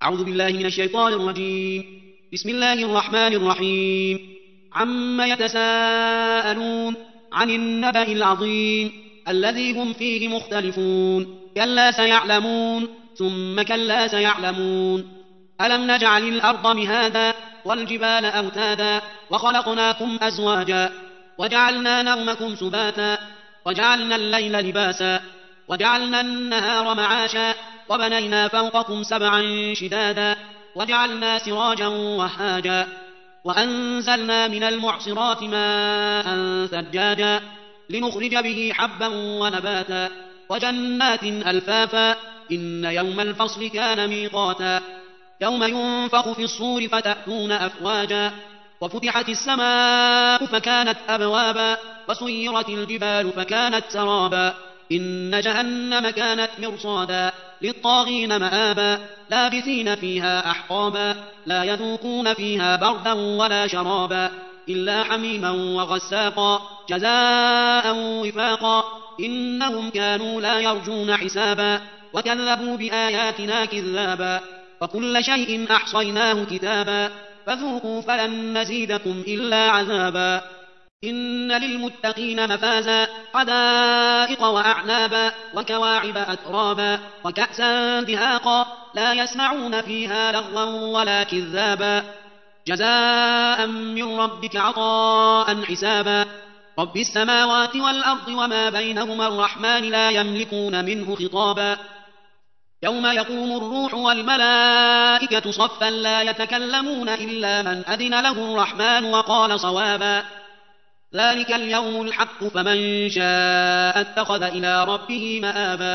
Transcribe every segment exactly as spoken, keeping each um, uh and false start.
أعوذ بالله من الشيطان الرجيم. بسم الله الرحمن الرحيم. عما يتساءلون عن النبأ العظيم الذي هم فيه مختلفون كلا سيعلمون ثم كلا سيعلمون. ألم نجعل الأرض مهادا والجبال أوتادا وخلقناكم أزواجا وجعلنا نومكم سباتا وجعلنا الليل لباسا وجعلنا النهار معاشا وبنينا فوقكم سبعا شدادا وجعلنا سراجا وهاجا وأنزلنا من المعصرات ماء ثجاجا لنخرج به حبا ونباتا وجنات ألفافا إن يوم الفصل كان ميقاتا يوم ينفخ في الصور فتأتون أفواجا وفتحت السماء فكانت أبوابا وسيرت الجبال فكانت سرابا إن جهنم كانت مرصادا للطاغين مآبا لابثين فيها أحقابا لا يذوقون فيها بردا ولا شرابا إلا حميما وغساقا جزاء وفاقا إنهم كانوا لا يرجون حسابا وكذبوا بآياتنا كذابا وكل شيء أحصيناه كتابا فذوقوا فلن نزيدكم إلا عذابا إن للمتقين مفازا حدائق وأعنابا وكواعب أترابا وكأسا دهاقا لا يسمعون فيها لغوا ولا كذابا جزاء من ربك عطاء حسابا رب السماوات والأرض وما بينهما الرحمن لا يملكون منه خطابا يوم يقوم الروح والملائكة صفا لا يتكلمون إلا من أذن له الرحمن وقال صوابا ذلك اليوم الحق فمن شاء اتخذ إلى ربه مآبا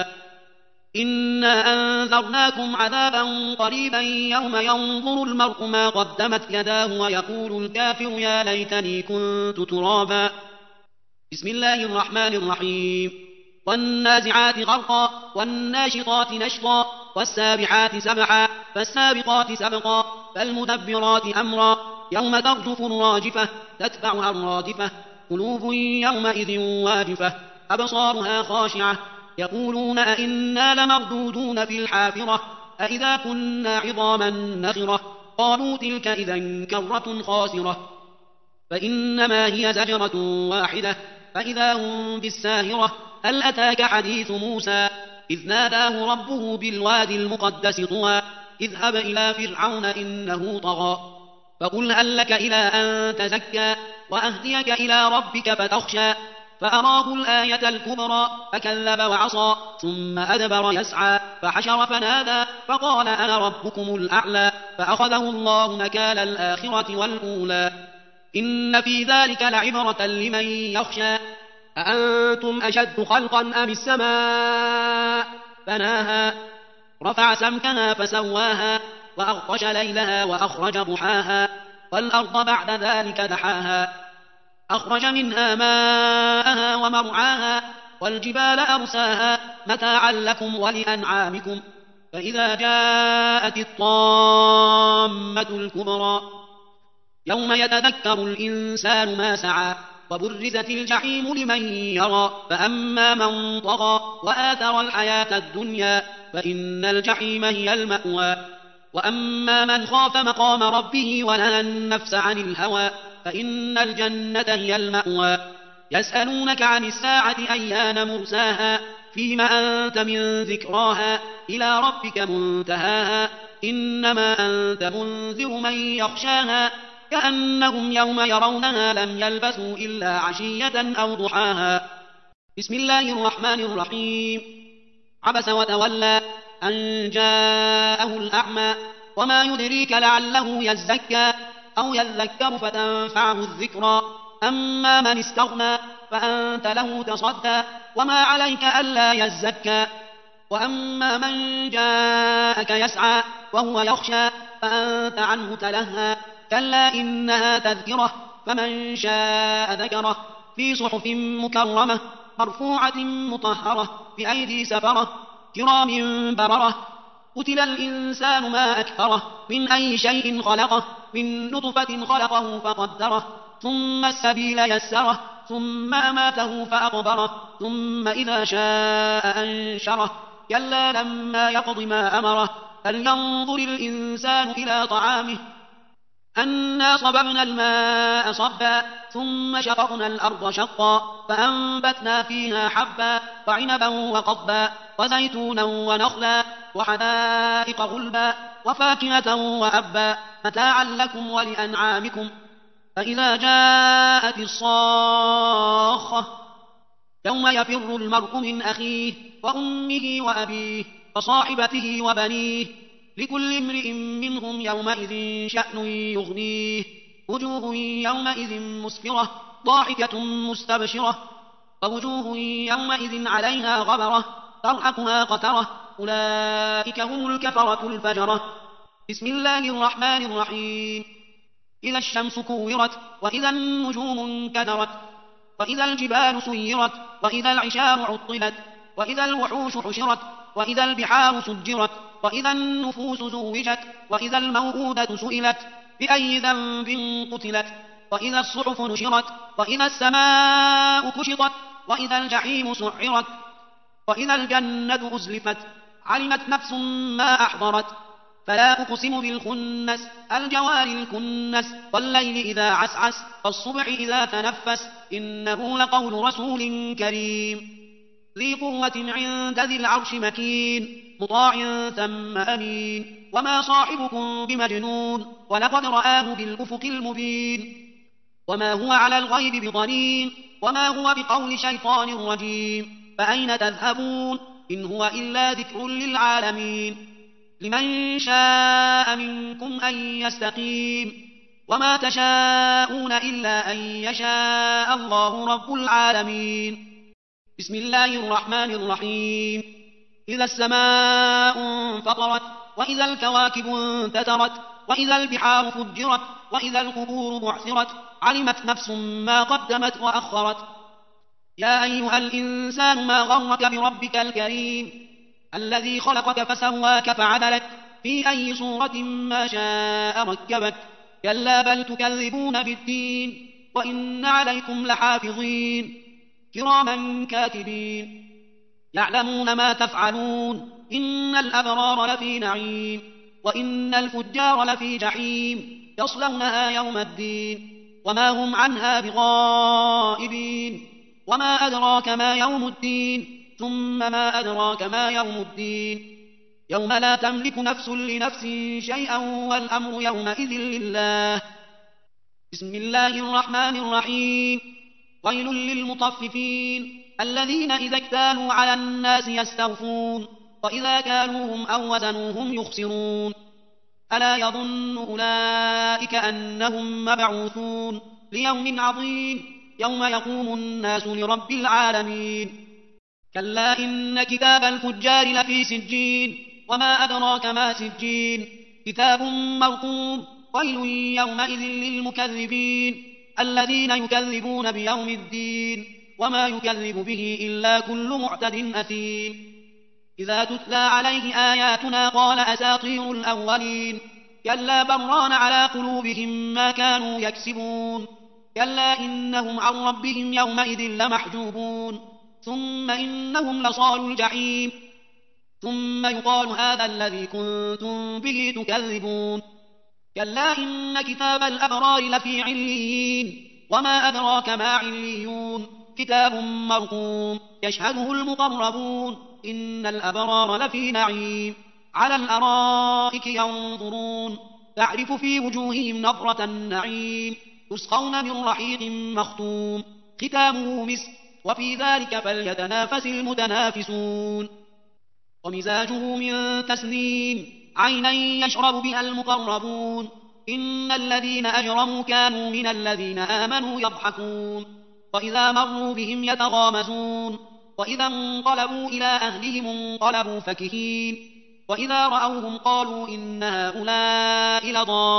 إنا أنذرناكم عذابا قريبا يوم ينظر المرء ما قدمت يداه ويقول الكافر يا ليتني كنت ترابا بسم الله الرحمن الرحيم والنازعات غرقا والناشطات نشطا والسابحات سبحا فالسابقات سبقا فالمدبرات أمرا يوم ترجف الراجفة تتبعها الرادفة قلوب يومئذ واجفة أبصارها خاشعة يقولون أئنا لمردودون في الحافرة أئذا كنا عظاما نخرة قالوا تلك إذا كرة خاسرة فإنما هي زجرة واحدة فإذا هم بالساهرة هل أتاك حديث موسى إذ ناداه ربه بالوادي المقدس طوى اذهب إلى فرعون إنه طغى فقل هل لك إلى أن تزكى وأهديك إلى ربك فتخشى فأراه الآية الكبرى فكذب وعصى ثم أدبر يسعى فحشر فنادى فقال أنا ربكم الأعلى فأخذه الله نكال الآخرة والأولى إن في ذلك لعبرة لمن يخشى أأنتم أشد خلقا أم السماء بناها رفع سمكها فسواها وأغطش ليلها وأخرج ضحاها والأرض بعد ذلك دحاها أخرج منها ماءها ومرعاها والجبال أرساها متاعا لكم ولأنعامكم فإذا جاءت الطامة الكبرى يوم يتذكر الإنسان ما سعى وبرزت الجحيم لمن يرى فأما من طغى وآثر الحياة الدنيا فإن الجحيم هي المأوى وأما من خاف مقام ربه ونهى النفس عن الهوى فإن الجنة هي المأوى يسألونك عن الساعة أيان مرساها فيما أنت من ذكراها إلى ربك منتهاها إنما أنت منذر من يخشاها كأنهم يوم يرونها لم يلبثوا إلا عشية أو ضحاها بسم الله الرحمن الرحيم عبس وتولى أن جاءه الأعمى وما يدريك لعله يزكى أو يذكر فتنفعه الذكرى أما من استغنى فأنت له تصدى وما عليك ألا يزكى وأما من جاءك يسعى وهو يخشى فأنت عنه تلهى كلا إنها تذكرة فمن شاء ذكره في صحف مكرمة مرفوعة مطهرة بأيدي سفرة كرام بررة قتل الإنسان ما أكفره من أي شيء خلقه من نطفة خلقه فقدره ثم السبيل يسره ثم أماته فأقبره ثم إذا شاء أنشره كلا لما يقض ما أمره فلينظر الإنسان إلى طعامه أنا صببنا الماء صبا ثم شققنا الأرض شقا فأنبتنا فيها حبا وعنبا وقضبا وزيتونا ونخلا وحدائق غلبا وفاكهة وأبا متاعا لكم ولأنعامكم فإذا جاءت الصاخة يوم يفر المرء من أخيه وأمه وأبيه وصاحبته وبنيه لكل امرئ منهم يومئذ شأن يغنيه وجوه يومئذ مسفرة ضاحكة مستبشرة ووجوه يومئذ عليها غبرة ترهقها قترة أولئك هم الكفرة الفجرة. بسم الله الرحمن الرحيم. إذا الشمس كورت وإذا النجوم انكدرت وإذا الجبال سيرت وإذا العشار عطلت وإذا الوحوش حشرت وإذا البحار سجرت وإذا النفوس زوجت وإذا الموءودة سئلت بأي ذنب قتلت وإذا الصحف نشرت وإذا السماء كشطت وإذا الجحيم سعرت وإذا الجنة أزلفت علمت نفس ما أحضرت فلا أقسم بالخنس الجوار الكنس والليل إذا عسعس والصبح إذا تنفس إنه لقول رسول كريم ذي قوة عند ذي العرش مكين مطاع ثم أمين وما صاحبكم بمجنون ولقد رآه بالأفق المبين وما هو على الغيب بضنين وما هو بقول شيطان رجيم فأين تذهبون إن هو إلا ذكر للعالمين لمن شاء منكم أن يستقيم وما تشاءون إلا أن يشاء الله رب العالمين. بسم الله الرحمن الرحيم. إذا السماء انفطرت وإذا الكواكب انتثرت وإذا البحار فجرت وإذا القبور بعثرت علمت نفس ما قدمت وأخرت يا أيها الإنسان ما غرك بربك الكريم الذي خلقك فسواك فعدلك في أي صورة ما شاء ركبك كلا بل تكذبون بالدين وإن عليكم لحافظين كراما كاتبين يعلمون ما تفعلون إن الأبرار لفي نعيم وإن الفجار لفي جحيم يصلونها يوم الدين وما هم عنها بغائبين وما أدراك ما يوم الدين ثم ما أدراك ما يوم الدين يوم لا تملك نفس لنفس شيئا والأمر يومئذ لله. بسم الله الرحمن الرحيم. ويل للمطففين الذين إذا اكتالوا على الناس يستوفون وإذا كالوهم أو وزنوهم يخسرون ألا يظن أولئك أنهم مبعوثون ليوم عظيم يوم يقوم الناس لرب العالمين كلا إن كتاب الفجار لفي سجين وما أدراك ما سجين كتاب مرقوم ويل يومئذ للمكذبين الذين يكذبون بيوم الدين وما يكذب به إلا كل معتد أثيم إذا تتلى عليه آياتنا قال أساطير الأولين كلا بران على قلوبهم ما كانوا يكسبون كلا إنهم عن ربهم يومئذ لمحجوبون ثم إنهم لصالوا الجحيم ثم يقال هذا الذي كنتم به تكذبون كلا إن كتاب الأبرار لفي عليين وما أدراك ما عليون كتاب مرقوم يشهده المقربون إن الأبرار لفي نعيم على الأرائك ينظرون تعرف في وجوههم نظرة النعيم يسقون من رحيق مختوم ختامه مسك وفي ذلك فليتنافس المتنافسون ومزاجه من تسنيم عينا يشرب بها المقربون إن الذين أجرموا كانوا من الذين آمنوا يضحكون وإذا مروا بهم يتغامزون وإذا انقلبوا إلى أهلهم انقلبوا فكهين وإذا رأوهم قالوا إن هؤلاء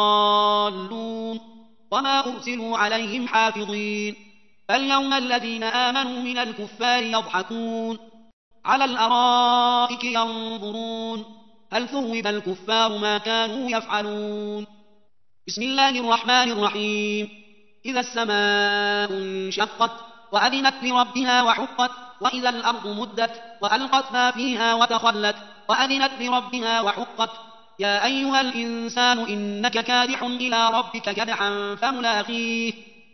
لضالون وما أرسلوا عليهم حافظين فاليوم الذين آمنوا من الكفار يضحكون على الأرائك ينظرون هل ثوب الكفار ما كانوا يفعلون. بسم الله الرحمن الرحيم. إذا السماء انشقت وأذنت لربها وحقت وإذا الأرض مدت وألقت ما فيها وتخلت وأذنت لربها وحقت يا أيها الإنسان إنك كادح إلى ربك كدحا فملاقيه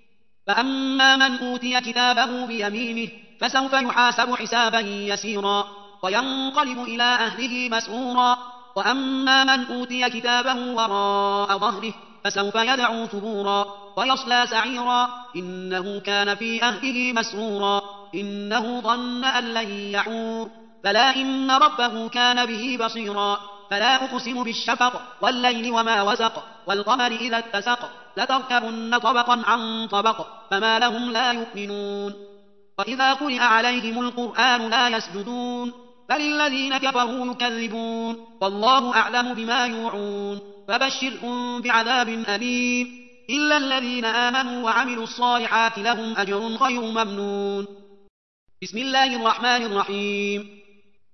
فأما من أوتي كتابه بيمينه فسوف يحاسب حسابا يسيرا وينقلب إلى أهله مسرورا وأما من أوتي كتابه وراء ظهره فسوف يدعو ثبورا ويصلى سعيرا إنه كان في أهله مسرورا إنه ظن أن لن يحور بلى إن ربه كان به بصيرا فلا أقسم بالشفق والليل وما وسق والقمر إذا اتسق لتركبن طبقا عن طبق فما لهم لا يؤمنون وإذا قرئ عليهم القرآن لا يسجدون بل الذين كفروا يكذبون والله أعلم بما يوعون فبشرهم بعذاب أليم إلا الذين آمنوا وعملوا الصالحات لهم أجر غير ممنون. بسم الله الرحمن الرحيم.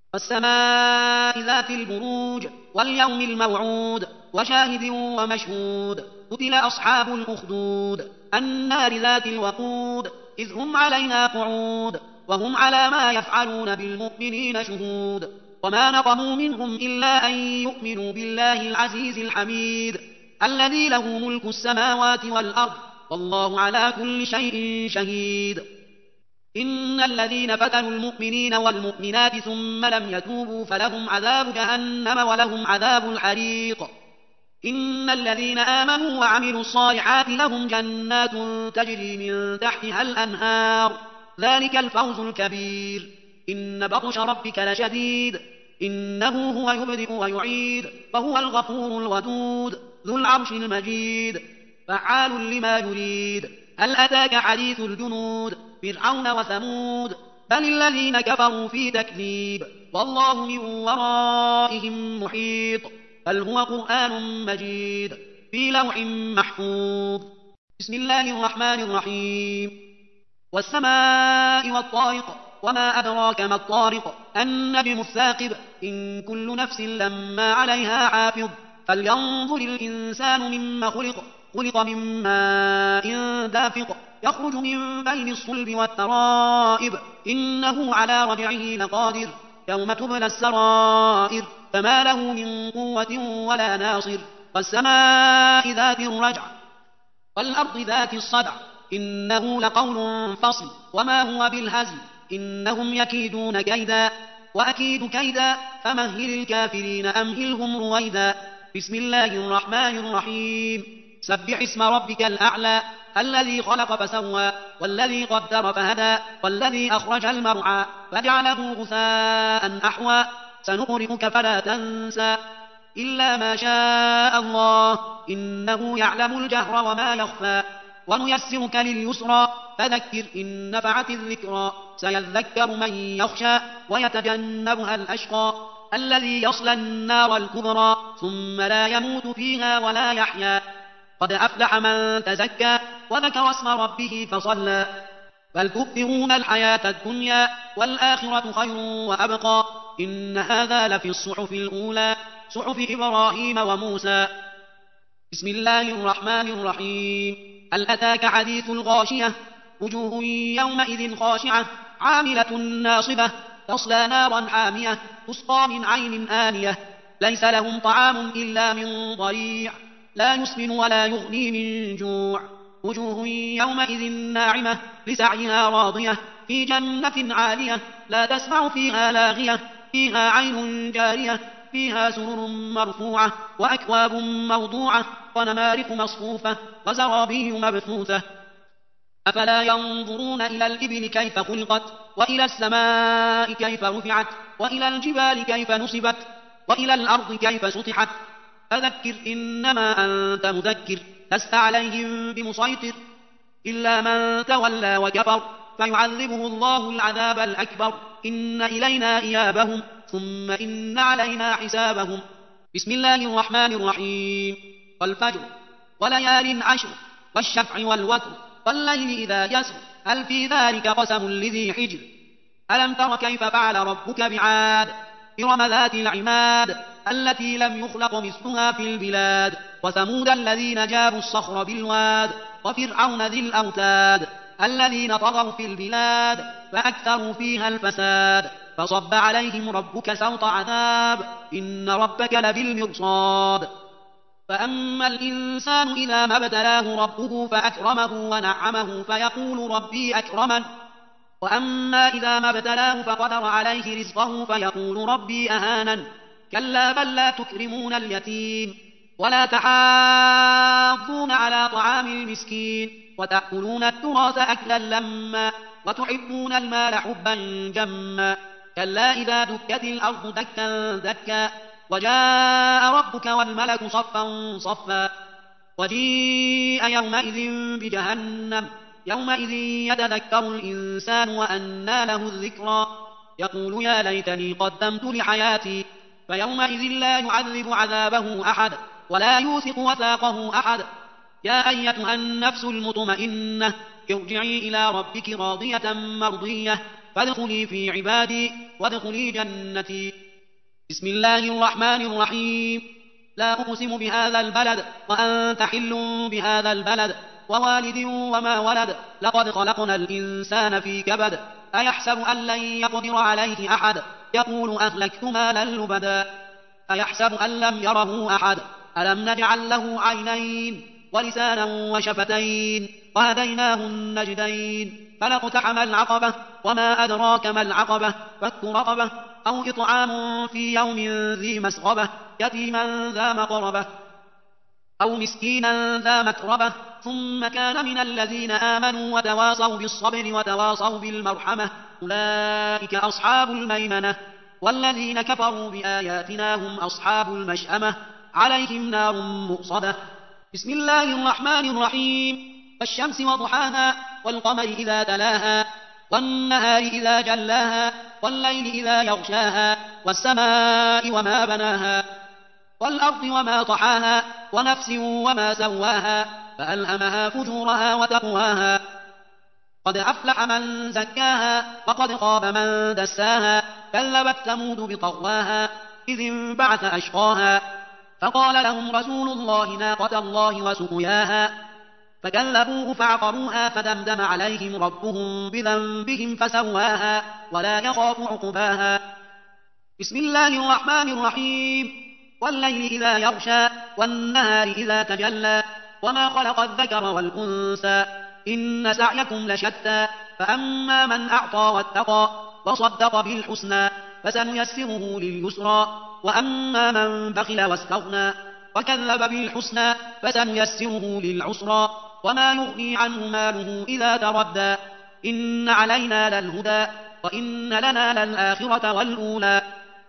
والسماء ذات البروج واليوم الموعود وشاهد ومشهود قتل أصحاب الأخدود النار ذات الوقود إذ هم عليها قعود وهم على ما يفعلون بالمؤمنين شهود وما نقموا منهم إلا أن يؤمنوا بالله العزيز الحميد الذي له ملك السماوات والأرض والله على كل شيء شهيد. إن الذين فتنوا المؤمنين والمؤمنات ثم لم يتوبوا فلهم عذاب جهنم ولهم عذاب الحريق. إن الذين آمنوا وعملوا الصالحات لهم جنات تجري من تحتها الأنهار ذلك الفوز الكبير. إن بطش ربك لشديد إنه هو يبدئ ويعيد وهو الغفور الودود ذو العرش المجيد فعال لما يريد. هل أتاك حديث الجنود فرعون وثمود بل الذين كفروا في تكذيب والله من ورائهم محيط بل هو قرآن مجيد في لوح محفوظ. بسم الله الرحمن الرحيم. والسماء والطارق وما أدراك ما الطارق النجم الثاقب إن كل نفس لما عليها حافظ فلينظر الإنسان مما خلق خلق من ماء دافق يخرج من بين الصلب والترائب إنه على رجعه لقادر يوم تبلى السرائر فما له من قوة ولا ناصر. والسماء ذات الرجع والأرض ذات الصدع إنه لقول فصل وما هو بالهزل إنهم يكيدون كيدا وأكيد كيدا فمهل الكافرين أمهلهم رويدا. بسم الله الرحمن الرحيم. سبح اسم ربك الأعلى الذي خلق فسوى والذي قدر فهدى والذي أخرج المرعى فجعله غثاء أحوى سنقرئك فلا تنسى إلا ما شاء الله إنه يعلم الجهر وما يخفى ونيسرك لليسرى فذكر إن نفعت الذكرى سيذكر من يخشى ويتجنبها الأشقى الذي يصلى النار الكبرى ثم لا يموت فيها ولا يحيا قد أفلح من تزكى وذكر اسم ربه فصلى بل تؤثرون الحياة الدنيا والآخرة خير وأبقى إن هذا لفي الصحف الأولى صحف إبراهيم وموسى. بسم الله الرحمن الرحيم. هل أتاك حديث الغاشية وجوه يومئذ خاشعة عاملة ناصبة تصلى نارا حامية تسقى من عين آنية ليس لهم طعام إلا من ضريع لا يسمن ولا يغني من جوع وجوه يومئذ ناعمة لسعيها راضية في جنة عالية لا تسمع فيها لاغية فيها عين جارية فيها سرر مرفوعة وأكواب موضوعة ونمارق مصفوفة وزرابي مبثوثة أفلا ينظرون إلى الإبل كيف خلقت وإلى السماء كيف رفعت وإلى الجبال كيف نصبت وإلى الأرض كيف سطحت فذكر إنما أنت مذكر لست عليهم بمسيطر إلا من تولى وكفر فيعذبه الله العذاب الأكبر إن إلينا إيابهم ثم إن علينا حسابهم. بسم الله الرحمن الرحيم. والفجر وليال عشر والشفع والوتر والليل إذا يسر هل في ذلك قسم لذي حجر ألم تر كيف فعل ربك بعاد إرم ذات العماد التي لم يخلق مثلها في البلاد وثمود الذين جابوا الصخر بالواد وفرعون ذي الأوتاد الذين طغوا في البلاد فأكثروا فيها الفساد فصب عليهم ربك سوط عذاب إن ربك لبالمرصاد فأما الإنسان إذا ما ابتلاه ربه فأكرمه ونعمه فيقول ربي أكرمن وأما إذا ما ابتلاه فقدر عليه رزقه فيقول ربي أهانن كلا بل لا تكرمون اليتيم ولا تحاضون على طعام المسكين وتأكلون التراث أكلا لما وتحبون المال حبا جما كلا إذا دكت الأرض دكا دكا وجاء ربك والملك صفا صفا وجيء يومئذ بجهنم يومئذ يتذكر الإنسان وأنى له الذكرى يقول يا ليتني قدمت لحياتي فيومئذ لا يعذب عذابه أحد ولا يوثق وثاقه أحد يا أيتها النفس المطمئنة ارجعي إلى ربك راضية مرضية فادخلي في عبادي وادخلي جنتي بسم الله الرحمن الرحيم لا أقسم بهذا البلد وأنت حل بهذا البلد ووالد وما ولد لقد خلقنا الإنسان في كبد أيحسب أن لن يقدر عليه أحد يقول أهلكت مالا لبدا أيحسب أن لم يره أحد ألم نجعل له عينين ولسانا وشفتين وهديناه النجدين فلاقتحم العقبة وما أدراك ما العقبة فك رقبة أو إطعام في يوم ذي مسغبة يتيما ذا مقربة أو مسكينا ذا متربة ثم كان من الذين آمنوا وتواصوا بالصبر وتواصوا بالمرحمة أولئك أصحاب الميمنة والذين كفروا بآياتنا هم أصحاب المشأمة عليهم نار مؤصدة بسم الله الرحمن الرحيم والشمس وضحاها والقمر إذا تلاها والنهار إذا جلاها والليل إذا يغشاها والسماء وما بناها والأرض وما طحاها ونفس وما سواها فألهمها فجورها وتقواها قد أفلح من زكاها وقد خاب من دساها كذبت ثمود بطغواها إذ انبعث أشقاها فقال لهم رسول الله ناقة الله وسقياها فكذبوه فعقروها فدمدم عليهم ربهم بذنبهم فسواها ولا يخاف عقباها بسم الله الرحمن الرحيم والليل إذا يغشى والنهار إذا تجلى وما خلق الذكر والأنثى إن سعيكم لشتى فأما من أعطى واتقى وصدق بالحسنى فسنيسره لليسرى وأما من بخل واستغنى وكذب بالحسنى فسنيسره للعسرى وما يغني عنه ماله إذا تردى إن علينا للهدى وإن لنا للآخرة والأولى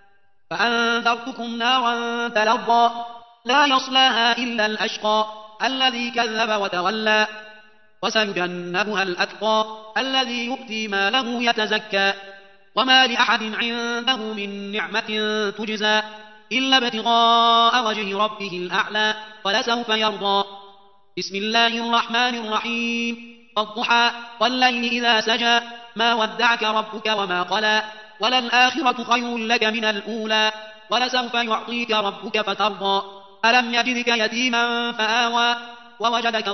فأنذرتكم نارا تلظى لا يصلاها إلا الأشقى الذي كذب وتولى وسيجنبها الأتقى الذي يؤتي ماله يتزكى وما لأحد عنده من نعمة تجزى إلا ابتغاء وجه ربه الأعلى ولسوف يرضى بسم الله الرحمن الرحيم والضحى والليل إذا سجى ما ودعك ربك وما قلى وللآخرة خير لك من الأولى ولسوف يعطيك ربك فترضى ألم يجدك يتيما فآوى ووجدك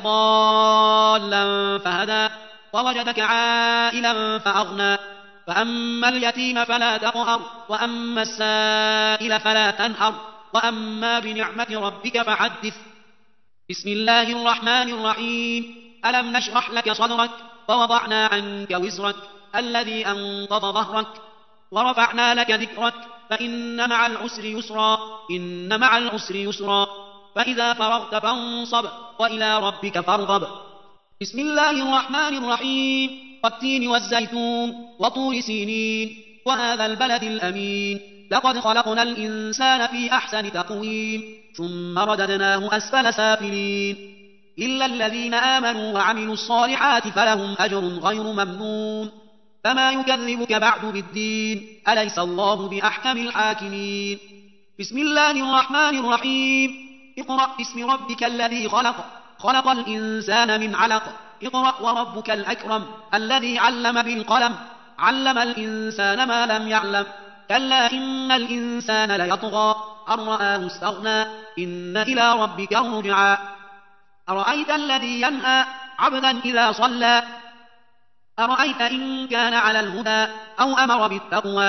ضالا فهدى ووجدك عائلا فأغنى فأما اليتيم فلا تقهر وأما السائل فلا تنهر وأما بنعمة ربك فحدث بسم الله الرحمن الرحيم ألم نشرح لك صدرك ووضعنا عنك وزرك الذي أنقض ظهرك ورفعنا لك ذكرك فإن مع العسر يسرا إن مع العسر يسرا فإذا فرغت فانصب وإلى ربك فارغب بسم الله الرحمن الرحيم والتين والزيتون وطور سينين وهذا البلد الأمين لقد خلقنا الإنسان في أحسن تقويم ثم رددناه أسفل سافلين إلا الذين آمنوا وعملوا الصالحات فلهم أجر غير ممنون فما يكذبك بعد بالدين أليس الله بأحكم الحاكمين بسم الله الرحمن الرحيم اقرأ باسم ربك الذي خلق خلق الإنسان من علق اقرأ وربك الأكرم الذي علم بالقلم علم الإنسان ما لم يعلم كلا إن الإنسان ليطغى أن رآه استغنى إن إلى ربك الرجعى أرأيت الذي ينهى عبدا إذا صلى أرأيت إن كان على الهدى أو أمر بالتقوى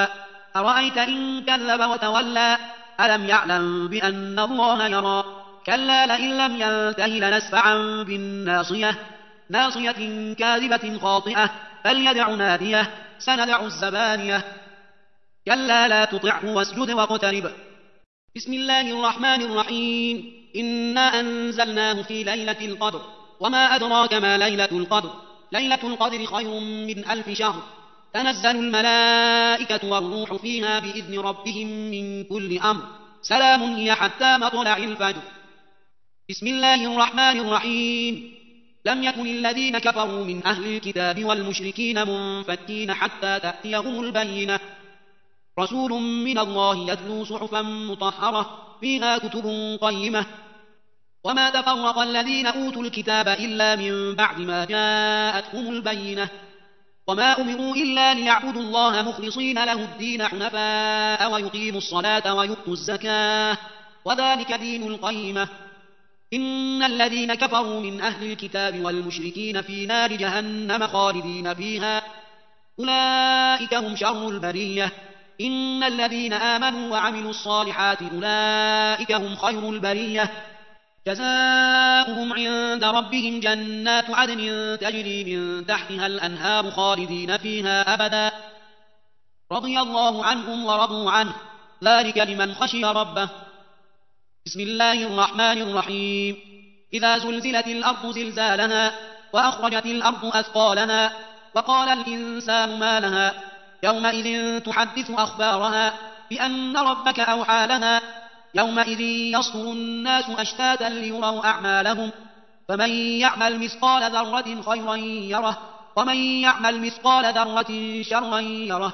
أرأيت إن كذب وتولى ألم يعلم بأن الله يرى كلا لئن لم ينته لنسفعا بالناصية ناصية كاذبة خاطئة فليدع ناديه سندع الزبانية كلا لا تطعه واسجد واقترب. بسم الله الرحمن الرحيم إنا أنزلناه في ليلة القدر وما أدراك ما ليلة القدر ليلة القدر خير من ألف شهر تنزل الملائكة والروح فيها بإذن ربهم من كل أمر سلام هي حتى مطلع الفجر. بسم الله الرحمن الرحيم لم يكن الذين كفروا من أهل الكتاب والمشركين منفكين حتى تأتيهم البينة رسول من الله يتلو صحفا مطهرة فيها كتب قيمة وما تفرق الذين أوتوا الكتاب إلا من بعد ما جاءتهم البينة وما أمروا إلا ليعبدوا الله مخلصين له الدين حنفاء ويقيموا الصلاة ويؤتوا الزكاة وذلك دين القيمة إن الذين كفروا من أهل الكتاب والمشركين في نار جهنم خالدين فيها أولئك هم شر البرية إن الذين آمنوا وعملوا الصالحات أولئك هم خير البرية جزاؤهم عند ربهم جنات عدن تجري من تحتها الأنهار خالدين فيها أبدا رضي الله عنهم ورضوا عنه ذلك لمن خشي ربه. بسم الله الرحمن الرحيم إذا زلزلت الأرض زلزالها وأخرجت الأرض أثقالها وقال الإنسان ما لها يومئذ تحدث أخبارها بأن ربك أوحى لها يومئذ يصدر الناس أشتاتا ليروا أعمالهم فمن يعمل مثقال ذرة خيرا يره ومن يعمل مثقال ذرة شرا يره.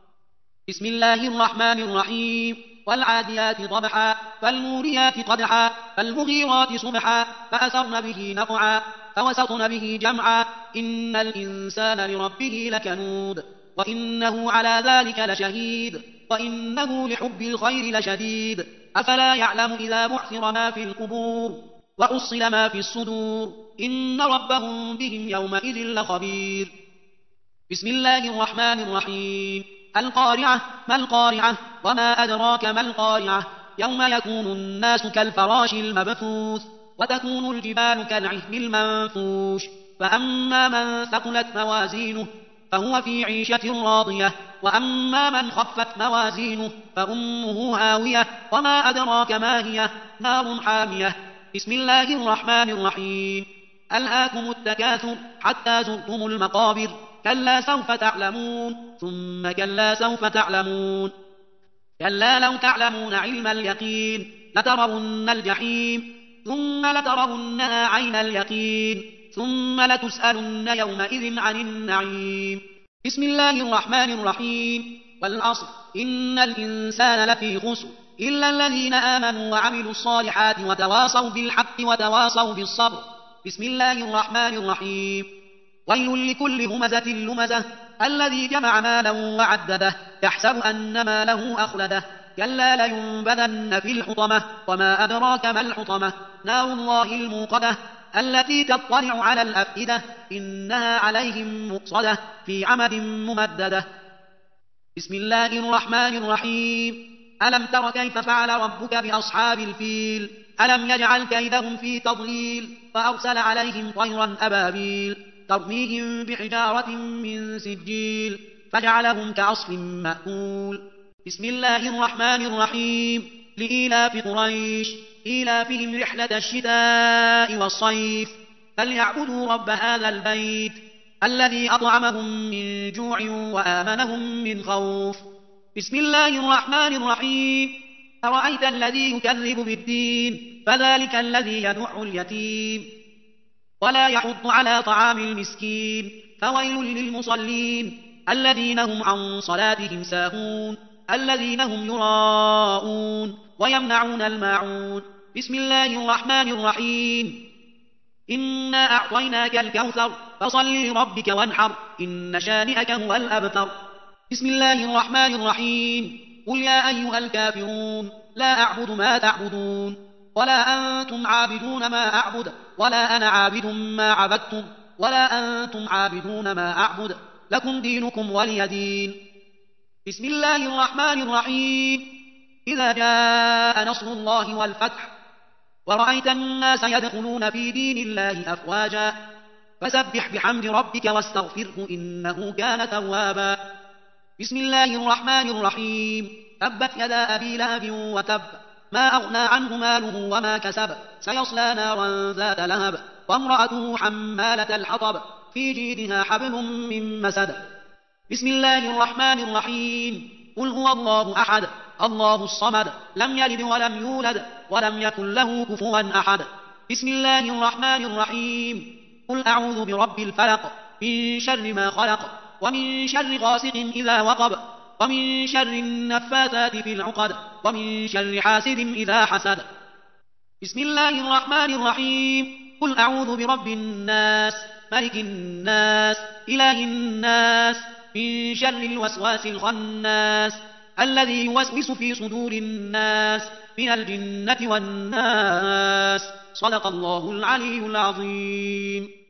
بسم الله الرحمن الرحيم والعاديات ضبحا فالموريات قدحا فالمغيرات صبحا فأثرن به نقعا فوسطن به جمعا إن الإنسان لربه لكنود وإنه على ذلك لشهيد وإنه لحب الخير لشديد أفلا يعلم إذا بعثر ما في القبور وحصل ما في الصدور إن ربهم بهم يومئذ لخبير. بسم الله الرحمن الرحيم القارعة ما القارعة وما أدراك ما القارعة يوم يكون الناس كالفراش المبثوث وتكون الجبال كالعهن المنفوش فأما من ثقلت موازينه فهو في عيشة راضية وأما من خفت موازينه فأمه هاوية وما أدراك ما هي نار حامية. بسم الله الرحمن الرحيم ألهاكم التكاثر حتى زرتم المقابر كلا سوف تعلمون ثم كلا سوف تعلمون كلا لو تعلمون علم اليقين لترون الجحيم ثم لترونها عين اليقين ثم لتسألن يومئذ عن النعيم. بسم الله الرحمن الرحيم والعصر إن الإنسان لفي خسر إلا الذين آمنوا وعملوا الصالحات وتواصوا بالحق وتواصوا بالصبر. بسم الله الرحمن الرحيم ويل لكل همزة لمزة الذي جمع مالا وعدده يحسب أن ماله أخلده كلا لينبذن في الحطمة وما أدراك ما الحطمة نار الله الموقدة التي تطلع على الأفئدة إنها عليهم مؤصدة في عمد ممددة. بسم الله الرحمن الرحيم ألم تر كيف فعل ربك بأصحاب الفيل ألم يجعل كيدهم في تضليل فأرسل عليهم طيرا أبابيل ترميهم بحجارة من سجيل فجعلهم كعصف مأكول. بسم الله الرحمن الرحيم لإيلاف قريش إيلافهم رحلة الشتاء والصيف فليعبدوا رب هذا البيت الذي أطعمهم من جوع وآمنهم من خوف. بسم الله الرحمن الرحيم أرأيت الذي يكذب بالدين فذلك الذي يدع اليتيم ولا يحض على طعام المسكين فويل للمصلين الذين هم عن صلاتهم ساهون الذين هم يراءون ويمنعون الماعون. بسم الله الرحمن الرحيم إنا أعطيناك الكوثر فصل لربك وانحر إن شانئك هو الأبتر. بسم الله الرحمن الرحيم قل يا أيها الكافرون لا أعبد ما تعبدون ولا أنتم عابدون ما أعبد ولا أنا عابد ما عبدتم ولا أنتم عابدون ما أعبد لكم دينكم ولي دين. بسم الله الرحمن الرحيم إذا جاء نصر الله والفتح ورأيت الناس يدخلون في دين الله أفواجا فسبح بحمد ربك واستغفره إنه كان توابا بسم الله الرحمن الرحيم تبت يدا أبي لهب وتب ما أغنى عنه ماله وما كسب سيصلى نارا ذات لهب وامرأته حمالة الحطب في جيدها حبل من مسد بسم الله الرحمن الرحيم قل هو الله أحد الله الصمد لم يلد ولم يولد ولم يكن له كفوا أحد بسم الله الرحمن الرحيم قل أعوذ برب الفلق من شر ما خلق ومن شر غاسق إذا وقب ومن شر النفاثات في العقد ومن شر حاسد إذا حسد بسم الله الرحمن الرحيم قل أعوذ برب الناس ملك الناس إله الناس من شر الوسواس الخناس الذي يوسوس في صدور الناس من الجنة والناس صدق الله العلي العظيم.